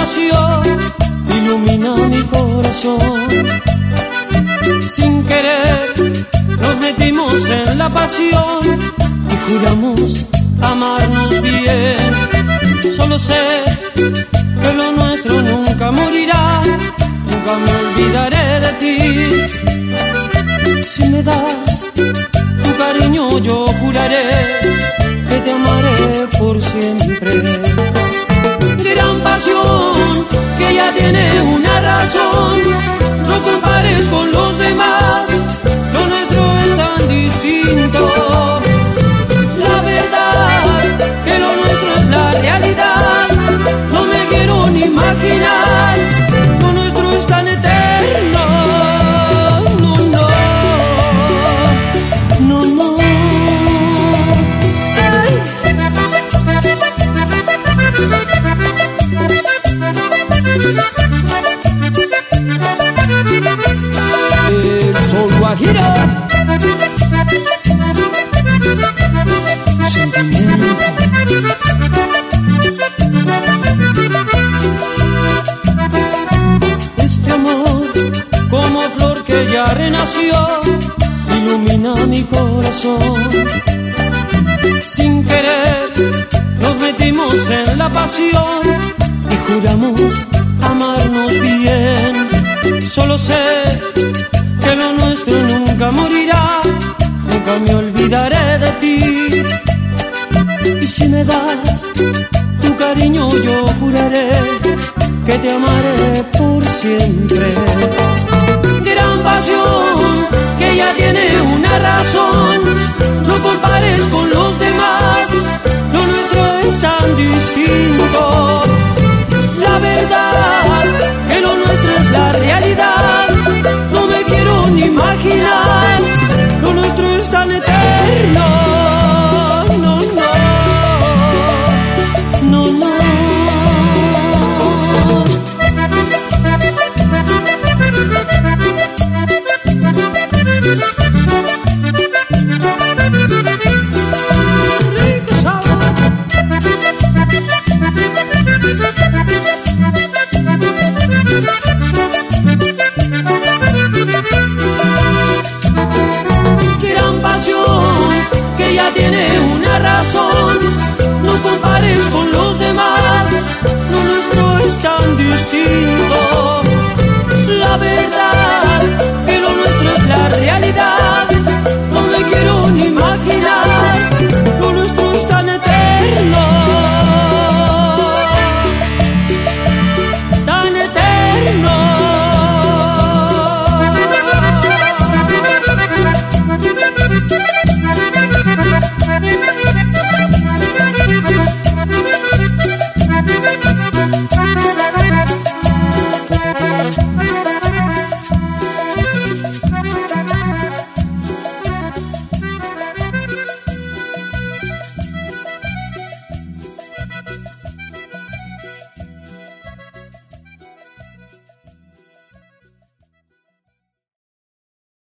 renació, ilumina mi corazón. Sin querer nos metimos en la pasión y juramos amarnos bien. Solo sé que lo nuestro nunca morirá, nunca me olvidaré de ti. Si me das tu cariño yo juraré que te amaré por siempre. Gran pasión que ya tiene una razón, no compares con los demás, lo nuestro es tan distinto. La verdad que lo nuestro es la realidad, no me quiero ni imaginar, lo nuestro es tan eterno. No, no, no, no. Ay. El sol guajiro, sentimiento. Este amor, como flor que ya renació, ilumina mi corazón. Sin querer nos metimos en la pasión y juramos amarnos bien. Solo sé que lo nuestro nunca morirá, nunca me olvidaré de ti. Y si me das tu cariño yo juraré que te amaré por siempre. Gran pasión que ya tiene una razón, no compares con los demás, lo nuestro es tan distinto. La verdad que lo nuestro es la realidad, no me quiero ni imaginar, lo nuestro es tan eterno. No, no, no, no. Rico sabor. Gran pasión que ya tiene una razón, no compares con los demás, lo nuestro es tan distinto. La verdad que lo nuestro es la realidad,